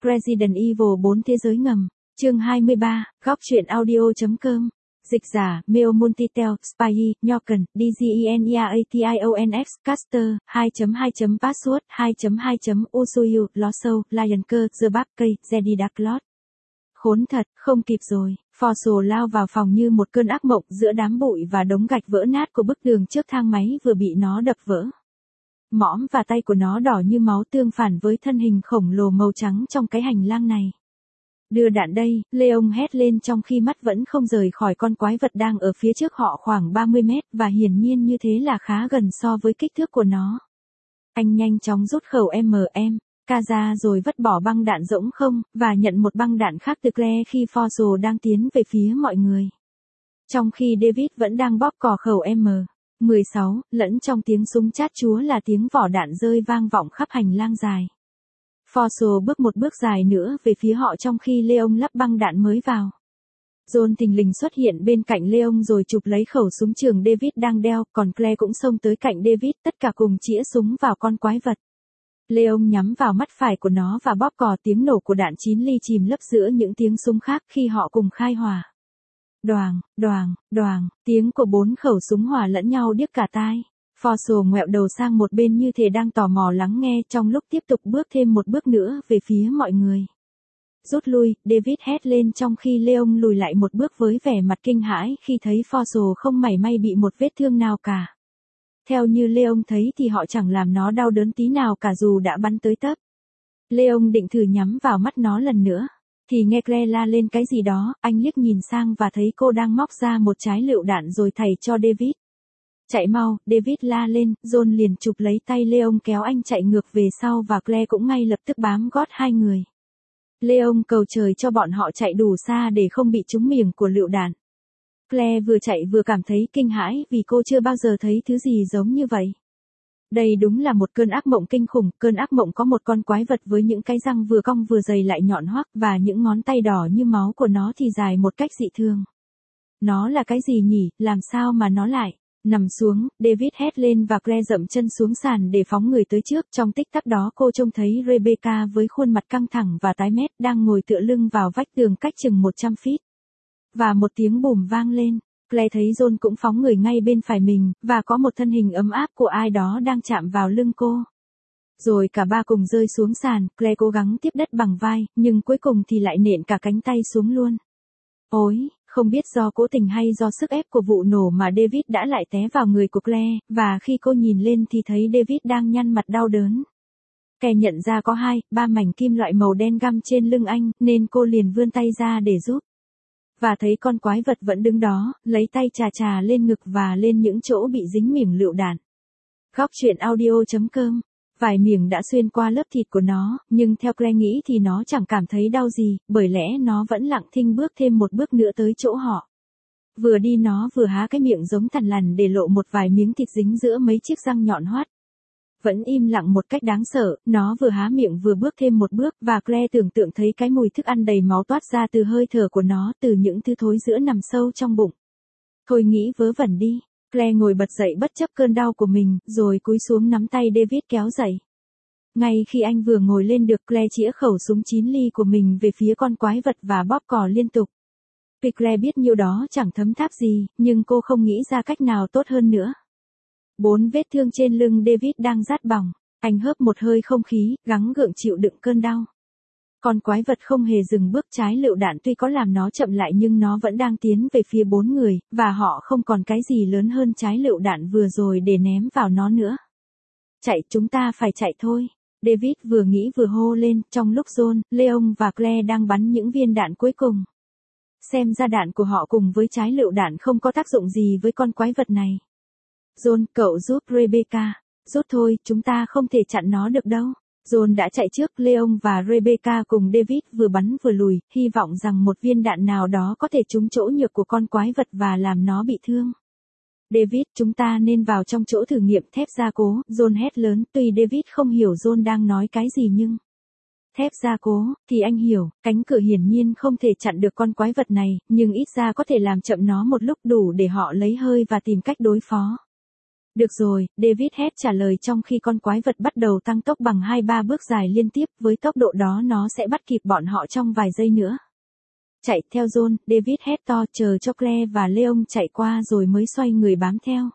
Resident Evil 4 Thế giới ngầm, chương 23, góc truyện audio.com. Dịch giả, Meo Multitel, Spy, Nhoken, DGENEATIONX, Caster, 2.2. Password, 2.2. Usuyu, Losou, Lionker, The Barkey, Jedi Dark Lord. Khốn thật, không kịp rồi. Forso lao vào phòng như một cơn ác mộng giữa đám bụi và đống gạch vỡ nát của bức tường trước thang máy vừa bị nó đập vỡ. Mõm và tay của nó đỏ như máu tương phản với thân hình khổng lồ màu trắng trong cái hành lang này. Đưa đạn đây, Leon hét lên trong khi mắt vẫn không rời khỏi con quái vật đang ở phía trước họ khoảng 30 mét và hiển nhiên như thế là khá gần so với kích thước của nó. Anh nhanh chóng rút khẩu M.M.K ra rồi vứt bỏ băng đạn rỗng không, và nhận một băng đạn khác từ Claire khi Forso đang tiến về phía mọi người. Trong khi David vẫn đang bóp cò khẩu M16, lẫn trong tiếng súng chát chúa là tiếng vỏ đạn rơi vang vọng khắp hành lang dài. Forso bước một bước dài nữa về phía họ trong khi Leon lắp băng đạn mới vào. John thình lình xuất hiện bên cạnh Leon rồi chụp lấy khẩu súng trường David đang đeo, còn Claire cũng xông tới cạnh David, tất cả cùng chĩa súng vào con quái vật. Leon nhắm vào mắt phải của nó và bóp cò, tiếng nổ của đạn 9 ly chìm lấp giữa những tiếng súng khác khi họ cùng khai hỏa. Đoàng, đoàng, đoàng, tiếng của 4 khẩu súng hòa lẫn nhau điếc cả tai. Forso ngoẹo đầu sang một bên như thể đang tò mò lắng nghe trong lúc tiếp tục bước thêm một bước nữa về phía mọi người. Rút lui, David hét lên trong khi Leon lùi lại một bước với vẻ mặt kinh hãi khi thấy Forso không mảy may bị một vết thương nào cả. Theo như Leon thấy thì họ chẳng làm nó đau đớn tí nào cả dù đã bắn tới tấp. Leon định thử nhắm vào mắt nó lần nữa, thì nghe Claire la lên cái gì đó, anh liếc nhìn sang và thấy cô đang móc ra một trái lựu đạn rồi thảy cho David. Chạy mau, David la lên, John liền chụp lấy tay Leon kéo anh chạy ngược về sau và Claire cũng ngay lập tức bám gót hai người. Leon cầu trời cho bọn họ chạy đủ xa để không bị trúng miệng của lựu đạn. Claire vừa chạy vừa cảm thấy kinh hãi vì cô chưa bao giờ thấy thứ gì giống như vậy. Đây đúng là một cơn ác mộng kinh khủng, cơn ác mộng có một con quái vật với những cái răng vừa cong vừa dày lại nhọn hoắt và những ngón tay đỏ như máu của nó thì dài một cách dị thường. Nó là cái gì nhỉ, làm sao mà nó lại nằm xuống, David hét lên và Claire dậm chân xuống sàn để phóng người tới trước. Trong tích tắc đó cô trông thấy Rebecca với khuôn mặt căng thẳng và tái mét đang ngồi tựa lưng vào vách tường cách chừng 100 feet. Và một tiếng bùm vang lên, Claire thấy John cũng phóng người ngay bên phải mình, và có một thân hình ấm áp của ai đó đang chạm vào lưng cô. Rồi cả ba cùng rơi xuống sàn, Claire cố gắng tiếp đất bằng vai, nhưng cuối cùng thì lại nện cả cánh tay xuống luôn. Ôi! Không biết do cố tình hay do sức ép của vụ nổ mà David đã lại té vào người của Claire, và khi cô nhìn lên thì thấy David đang nhăn mặt đau đớn. Claire nhận ra có 2-3 mảnh kim loại màu đen găm trên lưng anh, nên cô liền vươn tay ra để giúp. Và thấy con quái vật vẫn đứng đó, lấy tay chà chà lên ngực và lên những chỗ bị dính miếng lựu đạn. Góc truyện audio.com. Vài miếng đã xuyên qua lớp thịt của nó, nhưng theo Claire nghĩ thì nó chẳng cảm thấy đau gì, bởi lẽ nó vẫn lặng thinh bước thêm một bước nữa tới chỗ họ. Vừa đi nó vừa há cái miệng giống thằn lằn để lộ một vài miếng thịt dính giữa mấy chiếc răng nhọn hoắt. Vẫn im lặng một cách đáng sợ, nó vừa há miệng vừa bước thêm một bước và Claire tưởng tượng thấy cái mùi thức ăn đầy máu toát ra từ hơi thở của nó, từ những thứ thối rữa nằm sâu trong bụng. Thôi nghĩ vớ vẩn đi. Claire ngồi bật dậy bất chấp cơn đau của mình, rồi cúi xuống nắm tay David kéo dậy. Ngay khi anh vừa ngồi lên được, Claire chĩa khẩu súng 9 ly của mình về phía con quái vật và bóp cò liên tục. Vì Claire biết nhiêu đó chẳng thấm tháp gì, nhưng cô không nghĩ ra cách nào tốt hơn nữa. 4 vết thương trên lưng David đang rát bỏng, anh hớp một hơi không khí, gắng gượng chịu đựng cơn đau. Con quái vật không hề dừng bước, trái lựu đạn tuy có làm nó chậm lại nhưng nó vẫn đang tiến về phía 4 người, và họ không còn cái gì lớn hơn trái lựu đạn vừa rồi để ném vào nó nữa. Chạy, chúng ta phải chạy thôi. David vừa nghĩ vừa hô lên, trong lúc John, Leon và Claire đang bắn những viên đạn cuối cùng. Xem ra đạn của họ cùng với trái lựu đạn không có tác dụng gì với con quái vật này. John, cậu giúp Rebecca. Rút thôi, chúng ta không thể chặn nó được đâu. John đã chạy trước, Leon và Rebecca cùng David vừa bắn vừa lùi, hy vọng rằng một viên đạn nào đó có thể trúng chỗ nhược của con quái vật và làm nó bị thương. David, chúng ta nên vào trong chỗ thử nghiệm thép gia cố, John hét lớn, tuy David không hiểu John đang nói cái gì nhưng... Thép gia cố, thì anh hiểu, cánh cửa hiển nhiên không thể chặn được con quái vật này, nhưng ít ra có thể làm chậm nó một lúc đủ để họ lấy hơi và tìm cách đối phó. Được rồi, David hét trả lời trong khi con quái vật bắt đầu tăng tốc bằng 2-3 bước dài liên tiếp, với tốc độ đó nó sẽ bắt kịp bọn họ trong vài giây nữa. Chạy theo John, David hét to, chờ cho Claire và Leon chạy qua rồi mới xoay người bám theo.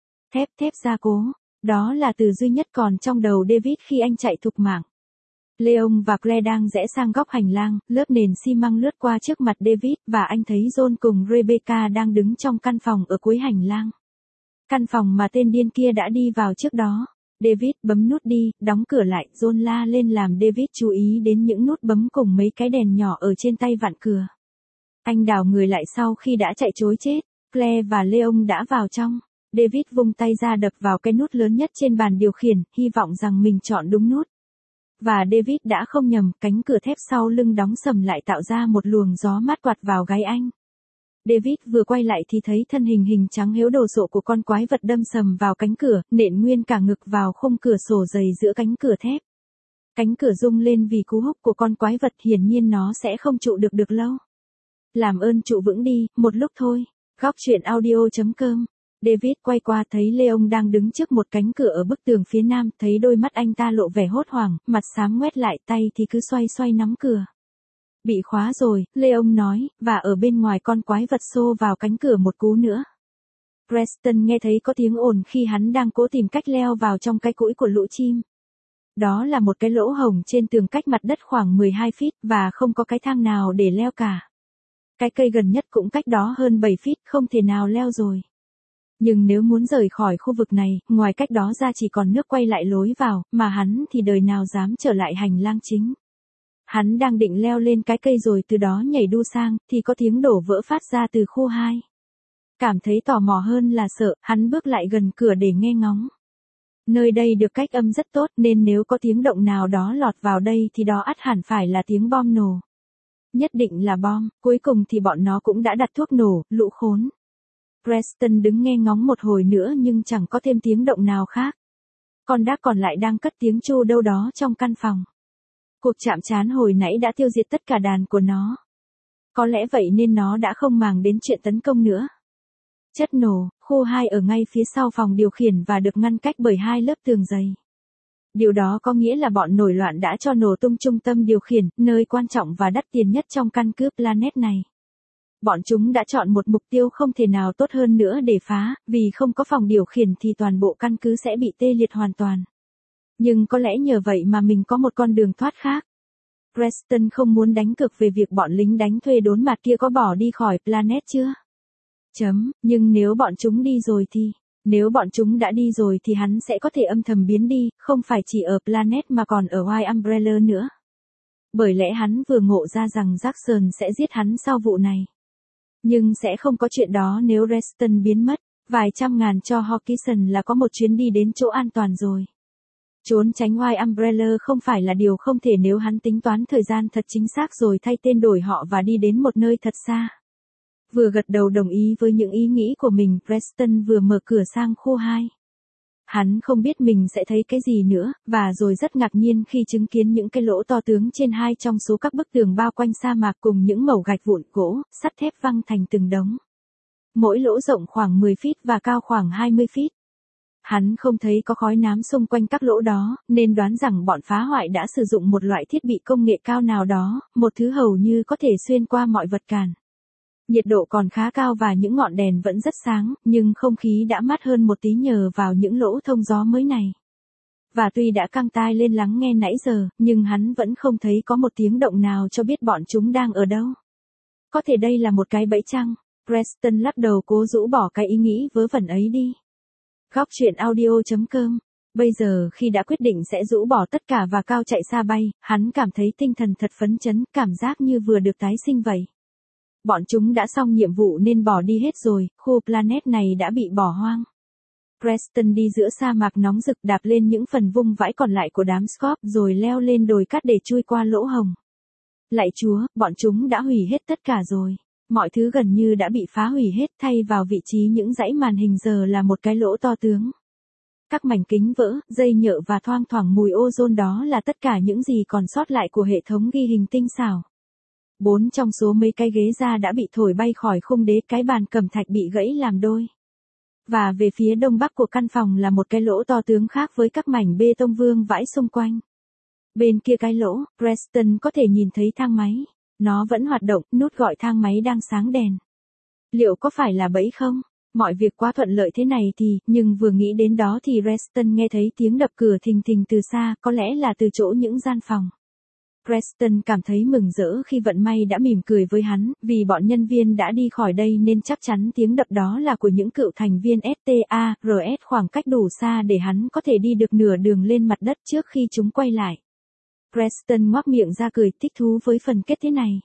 Thép gia cố, đó là từ duy nhất còn trong đầu David khi anh chạy thục mạng. Leon và Claire đang rẽ sang góc hành lang, lớp nền xi măng lướt qua trước mặt David, và anh thấy John cùng Rebecca đang đứng trong căn phòng ở cuối hành lang. Căn phòng mà tên điên kia đã đi vào trước đó. David bấm nút đi, đóng cửa lại, John la lên làm David chú ý đến những nút bấm cùng mấy cái đèn nhỏ ở trên tay vặn cửa. Anh đảo người lại sau khi đã chạy trối chết. Claire và Leon đã vào trong. David vung tay ra đập vào cái nút lớn nhất trên bàn điều khiển, hy vọng rằng mình chọn đúng nút. Và David đã không nhầm, cánh cửa thép sau lưng đóng sầm lại tạo ra một luồng gió mát quạt vào gáy anh. David vừa quay lại thì thấy thân hình trắng héo đồ sộ của con quái vật đâm sầm vào cánh cửa, nện nguyên cả ngực vào khung cửa sổ dày giữa cánh cửa thép. Cánh cửa rung lên vì cú húc của con quái vật, hiển nhiên nó sẽ không trụ được lâu. Làm ơn trụ vững đi, một lúc thôi. Góc truyện audio.com. David quay qua thấy Leon đang đứng trước một cánh cửa ở bức tường phía nam, thấy đôi mắt anh ta lộ vẻ hốt hoảng, mặt xám ngoét lại, tay thì cứ xoay nắm cửa. Bị khóa rồi, Leon nói, và ở bên ngoài con quái vật xô vào cánh cửa một cú nữa. Preston nghe thấy có tiếng ồn khi hắn đang cố tìm cách leo vào trong cái cũi của lũ chim. Đó là một cái lỗ hổng trên tường cách mặt đất khoảng 12 feet, và không có cái thang nào để leo cả. Cái cây gần nhất cũng cách đó hơn 7 feet, không thể nào leo rồi. Nhưng nếu muốn rời khỏi khu vực này, ngoài cách đó ra chỉ còn nước quay lại lối vào, mà hắn thì đời nào dám trở lại hành lang chính. Hắn đang định leo lên cái cây rồi từ đó nhảy đu sang, thì có tiếng đổ vỡ phát ra từ khu 2. Cảm thấy tò mò hơn là sợ, hắn bước lại gần cửa để nghe ngóng. Nơi đây được cách âm rất tốt nên nếu có tiếng động nào đó lọt vào đây thì đó ắt hẳn phải là tiếng bom nổ. Nhất định là bom, cuối cùng thì bọn nó cũng đã đặt thuốc nổ, lũ khốn. Preston đứng nghe ngóng một hồi nữa nhưng chẳng có thêm tiếng động nào khác. Con đác còn lại đang cất tiếng chu đâu đó trong căn phòng. Cuộc chạm trán hồi nãy đã tiêu diệt tất cả đàn của nó. Có lẽ vậy nên nó đã không màng đến chuyện tấn công nữa. Chất nổ, khu 2 ở ngay phía sau phòng điều khiển và được ngăn cách bởi 2 lớp tường dày. Điều đó có nghĩa là bọn nổi loạn đã cho nổ tung trung tâm điều khiển, nơi quan trọng và đắt tiền nhất trong căn cứ Planet này. Bọn chúng đã chọn một mục tiêu không thể nào tốt hơn nữa để phá, vì không có phòng điều khiển thì toàn bộ căn cứ sẽ bị tê liệt hoàn toàn. Nhưng có lẽ nhờ vậy mà mình có một con đường thoát khác. Preston không muốn đánh cược về việc bọn lính đánh thuê đốn mặt kia có bỏ đi khỏi Planet chưa? Nhưng nếu bọn chúng đi rồi thì... Nếu bọn chúng đã đi rồi thì hắn sẽ có thể âm thầm biến đi, không phải chỉ ở Planet mà còn ở White Umbrella nữa. Bởi lẽ hắn vừa ngộ ra rằng Jackson sẽ giết hắn sau vụ này. Nhưng sẽ không có chuyện đó nếu Reston biến mất. Vài trăm ngàn cho Hawkinson là có một chuyến đi đến chỗ an toàn rồi. Trốn tránh White Umbrella không phải là điều không thể nếu hắn tính toán thời gian thật chính xác rồi thay tên đổi họ và đi đến một nơi thật xa. Vừa gật đầu đồng ý với những ý nghĩ của mình, Preston vừa mở cửa sang khu 2. Hắn không biết mình sẽ thấy cái gì nữa, và rồi rất ngạc nhiên khi chứng kiến những cái lỗ to tướng trên 2 trong số các bức tường bao quanh sa mạc cùng những mẩu gạch vụn gỗ, sắt thép văng thành từng đống. Mỗi lỗ rộng khoảng 10 feet và cao khoảng 20 feet. Hắn không thấy có khói nám xung quanh các lỗ đó, nên đoán rằng bọn phá hoại đã sử dụng một loại thiết bị công nghệ cao nào đó, một thứ hầu như có thể xuyên qua mọi vật cản. Nhiệt độ còn khá cao và những ngọn đèn vẫn rất sáng, nhưng không khí đã mát hơn một tí nhờ vào những lỗ thông gió mới này. Và tuy đã căng tai lên lắng nghe nãy giờ, nhưng hắn vẫn không thấy có một tiếng động nào cho biết bọn chúng đang ở đâu. Có thể đây là một cái bẫy chăng? Preston lắc đầu cố rũ bỏ cái ý nghĩ vớ vẩn ấy đi. Góc truyện audio.com. Bây giờ khi đã quyết định sẽ rũ bỏ tất cả và cao chạy xa bay, hắn cảm thấy tinh thần thật phấn chấn, cảm giác như vừa được tái sinh vậy. Bọn chúng đã xong nhiệm vụ nên bỏ đi hết rồi, khu Planet này đã bị bỏ hoang. Preston đi giữa sa mạc nóng rực đạp lên những phần vung vãi còn lại của đám Scorp rồi leo lên đồi cát để chui qua lỗ hồng. Lạy Chúa, bọn chúng đã hủy hết tất cả rồi. Mọi thứ gần như đã bị phá hủy hết, thay vào vị trí những dãy màn hình giờ là một cái lỗ to tướng. Các mảnh kính vỡ, dây nhợ và thoang thoảng mùi ozone đó là tất cả những gì còn sót lại của hệ thống ghi hình tinh xảo. 4 trong số mấy cái ghế da đã bị thổi bay khỏi khung đế, cái bàn cẩm thạch bị gãy làm đôi. và về phía đông bắc của căn phòng là một cái lỗ to tướng khác với các mảnh bê tông vương vãi xung quanh. Bên kia cái lỗ, Preston có thể nhìn thấy thang máy. Nó vẫn hoạt động, nút gọi thang máy đang sáng đèn. Liệu có phải là bẫy không? Mọi việc quá thuận lợi thế này thì, nhưng vừa nghĩ đến đó thì Preston nghe thấy tiếng đập cửa thình thình từ xa, có lẽ là từ chỗ những gian phòng. Preston cảm thấy mừng rỡ khi vận may đã mỉm cười với hắn, vì bọn nhân viên đã đi khỏi đây nên chắc chắn tiếng đập đó là của những cựu thành viên STARS, khoảng cách đủ xa để hắn có thể đi được nửa đường lên mặt đất trước khi chúng quay lại. Preston ngoác miệng ra cười thích thú với phần kết thế này.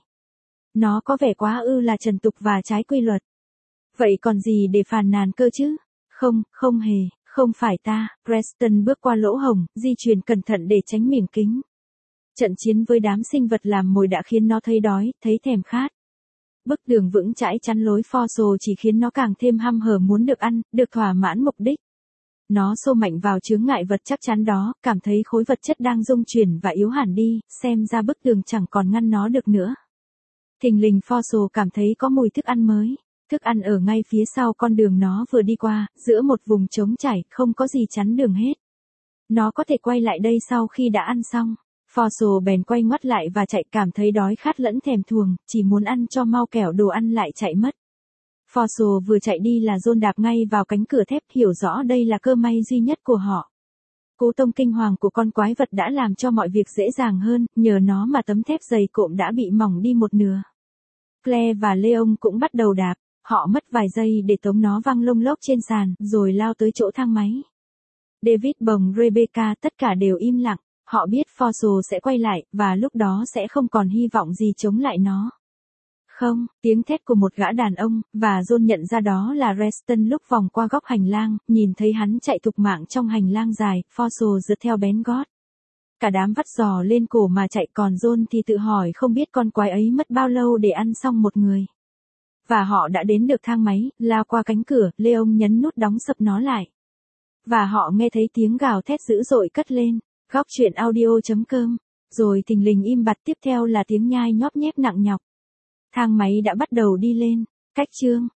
Nó có vẻ quá là trần tục và trái quy luật. Vậy còn gì để phàn nàn cơ chứ? Không hề, không phải ta. Preston bước qua lỗ hổng, di chuyển cẩn thận để tránh mỉm kính. Trận chiến với đám sinh vật làm mồi đã khiến nó thấy đói, thấy thèm khát. Bức tường vững chãi chắn lối Forso chỉ khiến nó càng thêm hăm hở muốn được ăn, được thỏa mãn mục đích. Nó xô mạnh vào chướng ngại vật chắc chắn đó, cảm thấy khối vật chất đang rung chuyển và yếu hẳn đi, xem ra bức tường chẳng còn ngăn nó được nữa. Thình lình Forso cảm thấy có mùi thức ăn mới. Thức ăn ở ngay phía sau con đường nó vừa đi qua, giữa một vùng trống trải, không có gì chắn đường hết. Nó có thể quay lại đây sau khi đã ăn xong. Forso bèn quay ngoắt lại và chạy, cảm thấy đói khát lẫn thèm thuồng, chỉ muốn ăn cho mau kẻo đồ ăn lại chạy mất. Forso vừa chạy đi là John đạp ngay vào cánh cửa thép, hiểu rõ đây là cơ may duy nhất của họ. Cú tông kinh hoàng của con quái vật đã làm cho mọi việc dễ dàng hơn, nhờ nó mà tấm thép dày cộm đã bị mỏng đi một nửa. Claire và Leon cũng bắt đầu đạp, họ mất vài giây để tống nó văng lông lốc trên sàn, rồi lao tới chỗ thang máy. David bồng Rebecca, tất cả đều im lặng. Họ biết Forso sẽ quay lại, và lúc đó sẽ không còn hy vọng gì chống lại nó. Không, tiếng thét của một gã đàn ông, và John nhận ra đó là Preston lúc vòng qua góc hành lang, nhìn thấy hắn chạy thục mạng trong hành lang dài, Forso rượt theo bén gót. Cả đám vắt giò lên cổ mà chạy, còn John thì tự hỏi không biết con quái ấy mất bao lâu để ăn xong một người. Và họ đã đến được thang máy, lao qua cánh cửa, Leon nhấn nút đóng sập nó lại. Và họ nghe thấy tiếng gào thét dữ dội cất lên. Góc truyện audio.com. Rồi thình lình im bặt, tiếp theo là tiếng nhai nhóp nhép nặng nhọc. Thang máy đã bắt đầu đi lên. Cách chương.